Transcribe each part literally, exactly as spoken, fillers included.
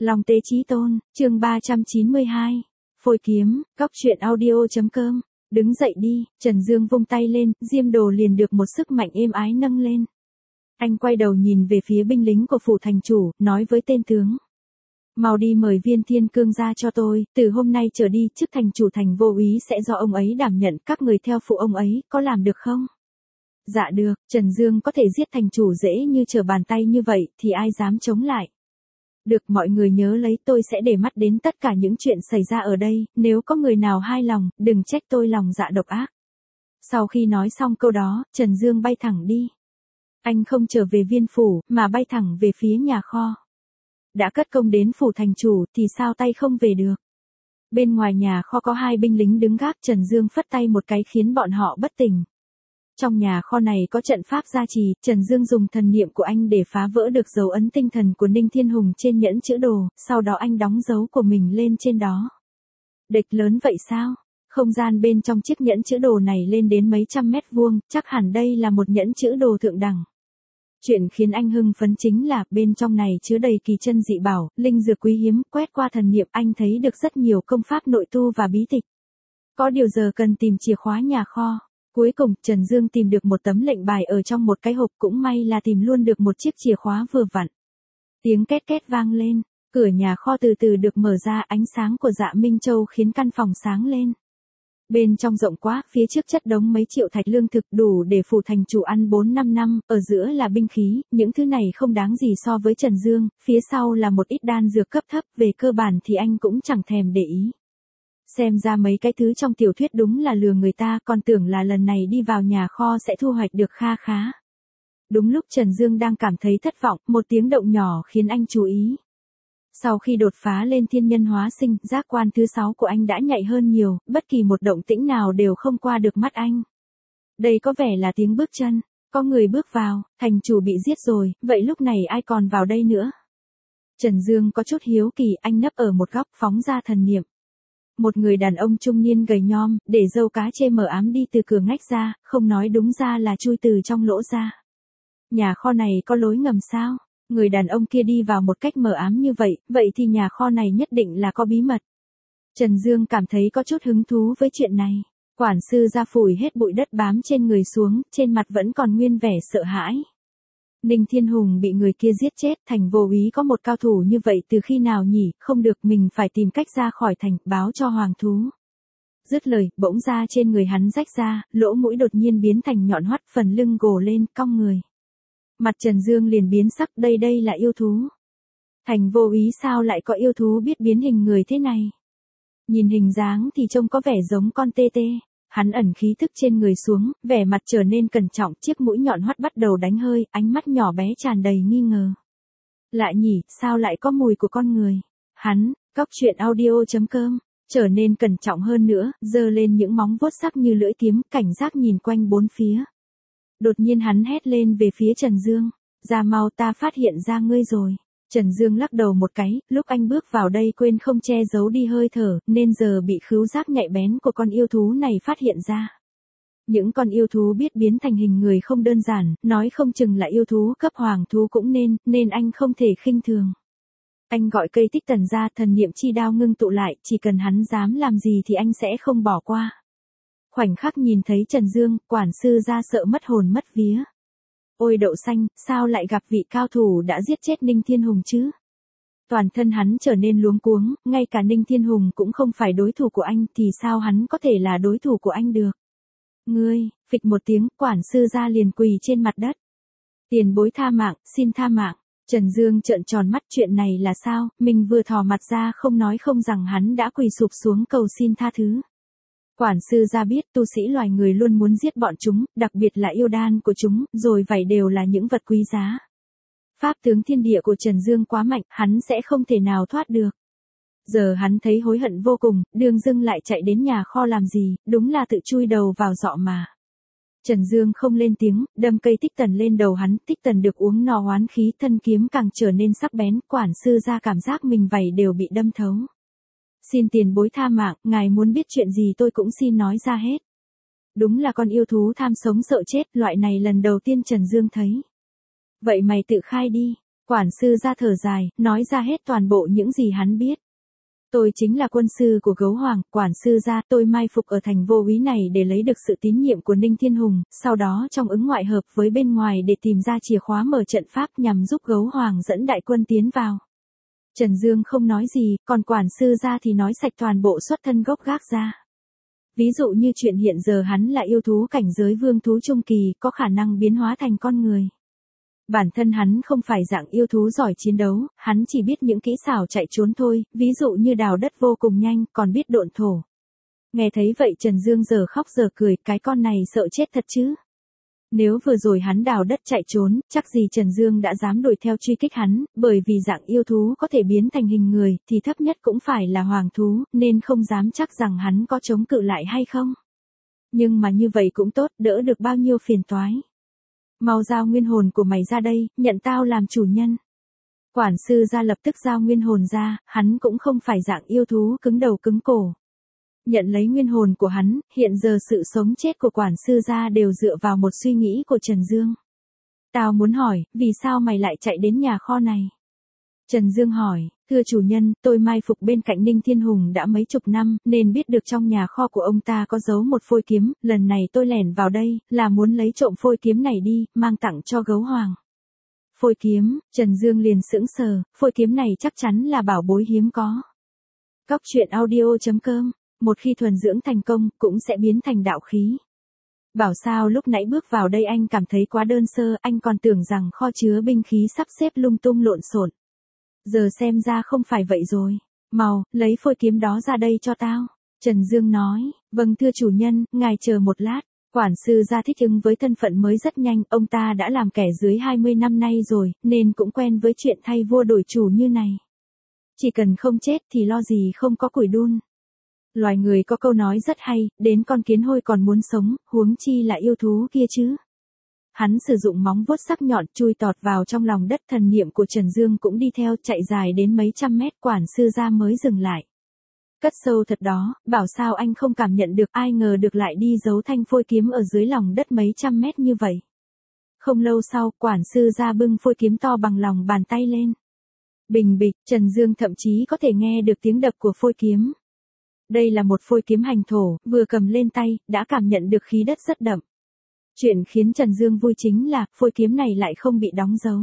Long Tế Chí Tôn, chương ba trăm chín mươi hai. Phôi kiếm, góc truyện audio.com. Đứng dậy đi, Trần Dương vung tay lên, diêm đồ liền được một sức mạnh êm ái nâng lên. Anh quay đầu nhìn về phía binh lính của phủ thành chủ, nói với tên tướng. Mau đi mời Viên Thiên Cương ra cho tôi, từ hôm nay trở đi, chức thành chủ thành vô úy sẽ do ông ấy đảm nhận, các người theo phụ ông ấy, có làm được không? Dạ được, Trần Dương có thể giết thành chủ dễ như trở bàn tay như vậy, thì ai dám chống lại. Được, mọi người nhớ lấy, tôi sẽ để mắt đến tất cả những chuyện xảy ra ở đây, nếu có người nào hai lòng, đừng trách tôi lòng dạ độc ác. Sau khi nói xong câu đó, Trần Dương bay thẳng đi. Anh không trở về viên phủ, mà bay thẳng về phía nhà kho. Đã cất công đến phủ thành chủ, thì sao tay không về được. Bên ngoài nhà kho có hai binh lính đứng gác, Trần Dương phất tay một cái khiến bọn họ bất tỉnh. Trong nhà kho này có trận pháp gia trì, Trần Dương dùng thần niệm của anh để phá vỡ được dấu ấn tinh thần của Ninh Thiên Hùng trên nhẫn chữ đồ, sau đó anh đóng dấu của mình lên trên đó. Địch lớn vậy sao? Không gian bên trong chiếc nhẫn chữ đồ này lên đến mấy trăm mét vuông, chắc hẳn đây là một nhẫn chữ đồ thượng đẳng. Chuyện khiến anh hưng phấn chính là, bên trong này chứa đầy kỳ chân dị bảo, linh dược quý hiếm, quét qua thần niệm anh thấy được rất nhiều công pháp nội tu và bí tịch. Có điều giờ cần tìm chìa khóa nhà kho. Cuối cùng, Trần Dương tìm được một tấm lệnh bài ở trong một cái hộp, cũng may là tìm luôn được một chiếc chìa khóa vừa vặn. Tiếng két két vang lên, cửa nhà kho từ từ được mở ra, ánh sáng của Dạ Minh Châu khiến căn phòng sáng lên. Bên trong rộng quá, phía trước chất đống mấy triệu thạch lương thực đủ để phủ thành chủ ăn bốn năm năm, ở giữa là binh khí, những thứ này không đáng gì so với Trần Dương, phía sau là một ít đan dược cấp thấp, về cơ bản thì anh cũng chẳng thèm để ý. Xem ra mấy cái thứ trong tiểu thuyết đúng là lừa người ta, còn tưởng là lần này đi vào nhà kho sẽ thu hoạch được kha khá. Đúng lúc Trần Dương đang cảm thấy thất vọng, một tiếng động nhỏ khiến anh chú ý. Sau khi đột phá lên thiên nhân hóa sinh, giác quan thứ sáu của anh đã nhạy hơn nhiều, bất kỳ một động tĩnh nào đều không qua được mắt anh. Đây có vẻ là tiếng bước chân, có người bước vào, thành chủ bị giết rồi, vậy lúc này ai còn vào đây nữa? Trần Dương có chút hiếu kỳ, anh nấp ở một góc phóng ra thần niệm. Một người đàn ông trung niên gầy nhom, để râu cá chê mờ ám đi từ cửa ngách ra, không nói đúng ra là chui từ trong lỗ ra. Nhà kho này có lối ngầm sao? Người đàn ông kia đi vào một cách mờ ám như vậy, vậy thì nhà kho này nhất định là có bí mật. Trần Dương cảm thấy có chút hứng thú với chuyện này. Quản sư ra phủi hết bụi đất bám trên người xuống, trên mặt vẫn còn nguyên vẻ sợ hãi. Ninh Thiên Hùng bị người kia giết chết, thành vô úy có một cao thủ như vậy từ khi nào nhỉ, không được, mình phải tìm cách ra khỏi thành, báo cho hoàng thú. Dứt lời, bỗng ra trên người hắn rách ra, lỗ mũi đột nhiên biến thành nhọn hoắt, phần lưng gồ lên, cong người. Mặt Trần Dương liền biến sắc, đây đây là yêu thú. Thành vô úy sao lại có yêu thú biết biến hình người thế này? Nhìn hình dáng thì trông có vẻ giống con tê tê. Hắn ẩn khí thức trên người xuống, vẻ mặt trở nên cẩn trọng, chiếc mũi nhọn hoắt bắt đầu đánh hơi, ánh mắt nhỏ bé tràn đầy nghi ngờ. Lạ nhỉ, sao lại có mùi của con người? Hắn, góc truyện audio.com, trở nên cẩn trọng hơn nữa, giơ lên những móng vuốt sắc như lưỡi kiếm, cảnh giác nhìn quanh bốn phía. Đột nhiên hắn hét lên về phía Trần Dương, ra mau, ta phát hiện ra ngươi rồi. Trần Dương lắc đầu một cái, lúc anh bước vào đây quên không che giấu đi hơi thở, nên giờ bị khứu giác nhạy bén của con yêu thú này phát hiện ra. Những con yêu thú biết biến thành hình người không đơn giản, nói không chừng là yêu thú cấp hoàng thú cũng nên, nên anh không thể khinh thường. Anh gọi cây tích tần ra, thần niệm chi đao ngưng tụ lại, chỉ cần hắn dám làm gì thì anh sẽ không bỏ qua. Khoảnh khắc nhìn thấy Trần Dương, quản sư ra sợ mất hồn mất vía. Ôi đậu xanh, sao lại gặp vị cao thủ đã giết chết Ninh Thiên Hùng chứ? Toàn thân hắn trở nên luống cuống, ngay cả Ninh Thiên Hùng cũng không phải đối thủ của anh, thì sao hắn có thể là đối thủ của anh được? Ngươi, phịch một tiếng, quản sư ra liền quỳ trên mặt đất. Tiền bối tha mạng, xin tha mạng. Trần Dương trợn tròn mắt, chuyện này là sao, mình vừa thò mặt ra không nói không rằng hắn đã quỳ sụp xuống cầu xin tha thứ. Quản sư ra biết tu sĩ loài người luôn muốn giết bọn chúng, đặc biệt là yêu đan của chúng, rồi vậy đều là những vật quý giá. Pháp tướng thiên địa của Trần Dương quá mạnh, hắn sẽ không thể nào thoát được. Giờ hắn thấy hối hận vô cùng, đường dưng lại chạy đến nhà kho làm gì, đúng là tự chui đầu vào dọ mà. Trần Dương không lên tiếng, đâm cây tích tần lên đầu hắn, tích tần được uống no oán khí, thân kiếm càng trở nên sắc bén, quản sư ra cảm giác mình vảy đều bị đâm thấu. Xin tiền bối tha mạng, ngài muốn biết chuyện gì tôi cũng xin nói ra hết. Đúng là con yêu thú tham sống sợ chết, loại này lần đầu tiên Trần Dương thấy. Vậy mày tự khai đi. Quản sư ra thở dài, nói ra hết toàn bộ những gì hắn biết. Tôi chính là quân sư của Gấu Hoàng, quản sư ra, tôi mai phục ở thành Vô Úy này để lấy được sự tín nhiệm của Ninh Thiên Hùng, sau đó trong ứng ngoại hợp với bên ngoài để tìm ra chìa khóa mở trận pháp nhằm giúp Gấu Hoàng dẫn đại quân tiến vào. Trần Dương không nói gì, còn quản sư ra thì nói sạch toàn bộ xuất thân gốc gác ra. Ví dụ như chuyện hiện giờ hắn là yêu thú cảnh giới vương thú trung kỳ, có khả năng biến hóa thành con người. Bản thân hắn không phải dạng yêu thú giỏi chiến đấu, hắn chỉ biết những kỹ xảo chạy trốn thôi, ví dụ như đào đất vô cùng nhanh, còn biết độn thổ. Nghe thấy vậy Trần Dương giờ khóc giờ cười, cái con này sợ chết thật chứ. Nếu vừa rồi hắn đào đất chạy trốn, chắc gì Trần Dương đã dám đuổi theo truy kích hắn, bởi vì dạng yêu thú có thể biến thành hình người, thì thấp nhất cũng phải là hoàng thú, nên không dám chắc rằng hắn có chống cự lại hay không. Nhưng mà như vậy cũng tốt, đỡ được bao nhiêu phiền toái. Mau giao nguyên hồn của mày ra đây, nhận tao làm chủ nhân. Quản sư ra lập tức giao nguyên hồn ra, hắn cũng không phải dạng yêu thú cứng đầu cứng cổ. Nhận lấy nguyên hồn của hắn, hiện giờ sự sống chết của quản sư gia đều dựa vào một suy nghĩ của Trần Dương. Tao muốn hỏi, vì sao mày lại chạy đến nhà kho này? Trần Dương hỏi, thưa chủ nhân, tôi mai phục bên cạnh Ninh Thiên Hùng đã mấy chục năm, nên biết được trong nhà kho của ông ta có giấu một phôi kiếm, lần này tôi lẻn vào đây, là muốn lấy trộm phôi kiếm này đi, mang tặng cho Gấu Hoàng. Phôi kiếm, Trần Dương liền sững sờ, phôi kiếm này chắc chắn là bảo bối hiếm có. Cóc truyện audio chấm com, một khi thuần dưỡng thành công, cũng sẽ biến thành đạo khí. Bảo sao lúc nãy bước vào đây anh cảm thấy quá đơn sơ, anh còn tưởng rằng kho chứa binh khí sắp xếp lung tung lộn xộn. Giờ xem ra không phải vậy rồi. Mau, lấy phôi kiếm đó ra đây cho tao. Trần Dương nói, vâng thưa chủ nhân, ngài chờ một lát. Quản sư gia thích ứng với thân phận mới rất nhanh, ông ta đã làm kẻ dưới hai mươi năm nay rồi, nên cũng quen với chuyện thay vua đổi chủ như này. Chỉ cần không chết thì lo gì không có củi đun. Loài người có câu nói rất hay, đến con kiến hôi còn muốn sống, huống chi là yêu thú kia chứ. Hắn sử dụng móng vuốt sắc nhọn chui tọt vào trong lòng đất, thần niệm của Trần Dương cũng đi theo, chạy dài đến mấy trăm mét, quản sư gia mới dừng lại. Cất sâu thật đó, bảo sao anh không cảm nhận được, ai ngờ được lại đi giấu thanh phôi kiếm ở dưới lòng đất mấy trăm mét như vậy. Không lâu sau, quản sư gia bưng phôi kiếm to bằng lòng bàn tay lên. Bình bịch, Trần Dương thậm chí có thể nghe được tiếng đập của phôi kiếm. Đây là một phôi kiếm hành thổ, vừa cầm lên tay, đã cảm nhận được khí đất rất đậm. Chuyện khiến Trần Dương vui chính là, phôi kiếm này lại không bị đóng dấu.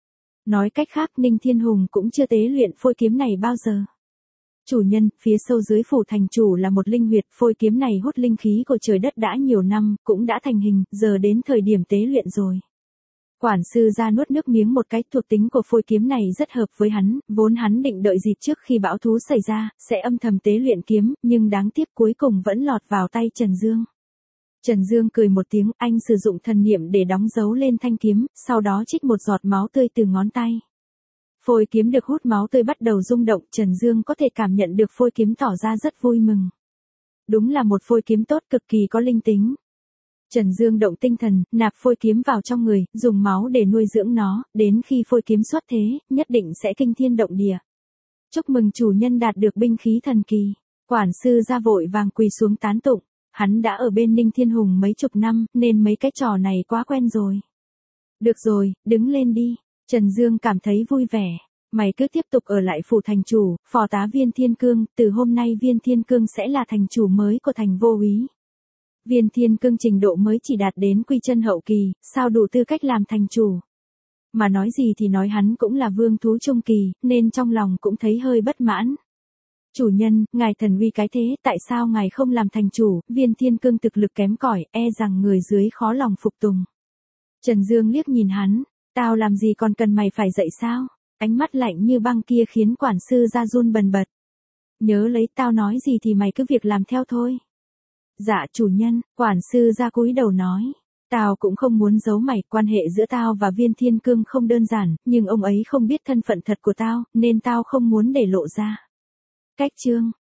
Nói cách khác, Ninh Thiên Hùng cũng chưa tế luyện phôi kiếm này bao giờ. Chủ nhân, phía sâu dưới phủ thành chủ là một linh huyệt, phôi kiếm này hút linh khí của trời đất đã nhiều năm, cũng đã thành hình, giờ đến thời điểm tế luyện rồi. Quản sư ra nuốt nước miếng một cái, thuộc tính của phôi kiếm này rất hợp với hắn, vốn hắn định đợi dịp trước khi bão thú xảy ra, sẽ âm thầm tế luyện kiếm, nhưng đáng tiếc cuối cùng vẫn lọt vào tay Trần Dương. Trần Dương cười một tiếng, anh sử dụng thần niệm để đóng dấu lên thanh kiếm, sau đó trích một giọt máu tươi từ ngón tay. Phôi kiếm được hút máu tươi bắt đầu rung động, Trần Dương có thể cảm nhận được phôi kiếm tỏ ra rất vui mừng. Đúng là một phôi kiếm tốt, cực kỳ có linh tính. Trần Dương động tinh thần, nạp phôi kiếm vào trong người, dùng máu để nuôi dưỡng nó, đến khi phôi kiếm xuất thế, nhất định sẽ kinh thiên động địa. Chúc mừng chủ nhân đạt được binh khí thần kỳ. Quản sư ra vội vàng quỳ xuống tán tụng. Hắn đã ở bên Ninh Thiên Hùng mấy chục năm, nên mấy cái trò này quá quen rồi. Được rồi, đứng lên đi. Trần Dương cảm thấy vui vẻ. Mày cứ tiếp tục ở lại phủ thành chủ, phò tá Viên Thiên Cương, từ hôm nay Viên Thiên Cương sẽ là thành chủ mới của thành Vô Úy. Viên Thiên Cương trình độ mới chỉ đạt đến quy chân hậu kỳ, sao đủ tư cách làm thành chủ. Mà nói gì thì nói, hắn cũng là vương thú trung kỳ, nên trong lòng cũng thấy hơi bất mãn. Chủ nhân, ngài thần uy cái thế, tại sao ngài không làm thành chủ? Viên Thiên Cương thực lực kém cỏi, e rằng người dưới khó lòng phục tùng. Trần Dương liếc nhìn hắn, tao làm gì còn cần mày phải dạy sao? Ánh mắt lạnh như băng kia khiến quản sư ra run bần bật. Nhớ lấy, tao nói gì thì mày cứ việc làm theo thôi. Dạ chủ nhân, quản sư ra cúi đầu nói. Tao cũng không muốn giấu mày, quan hệ giữa tao và Viên Thiên Cương không đơn giản, nhưng ông ấy không biết thân phận thật của tao, nên tao không muốn để lộ ra. Cách chương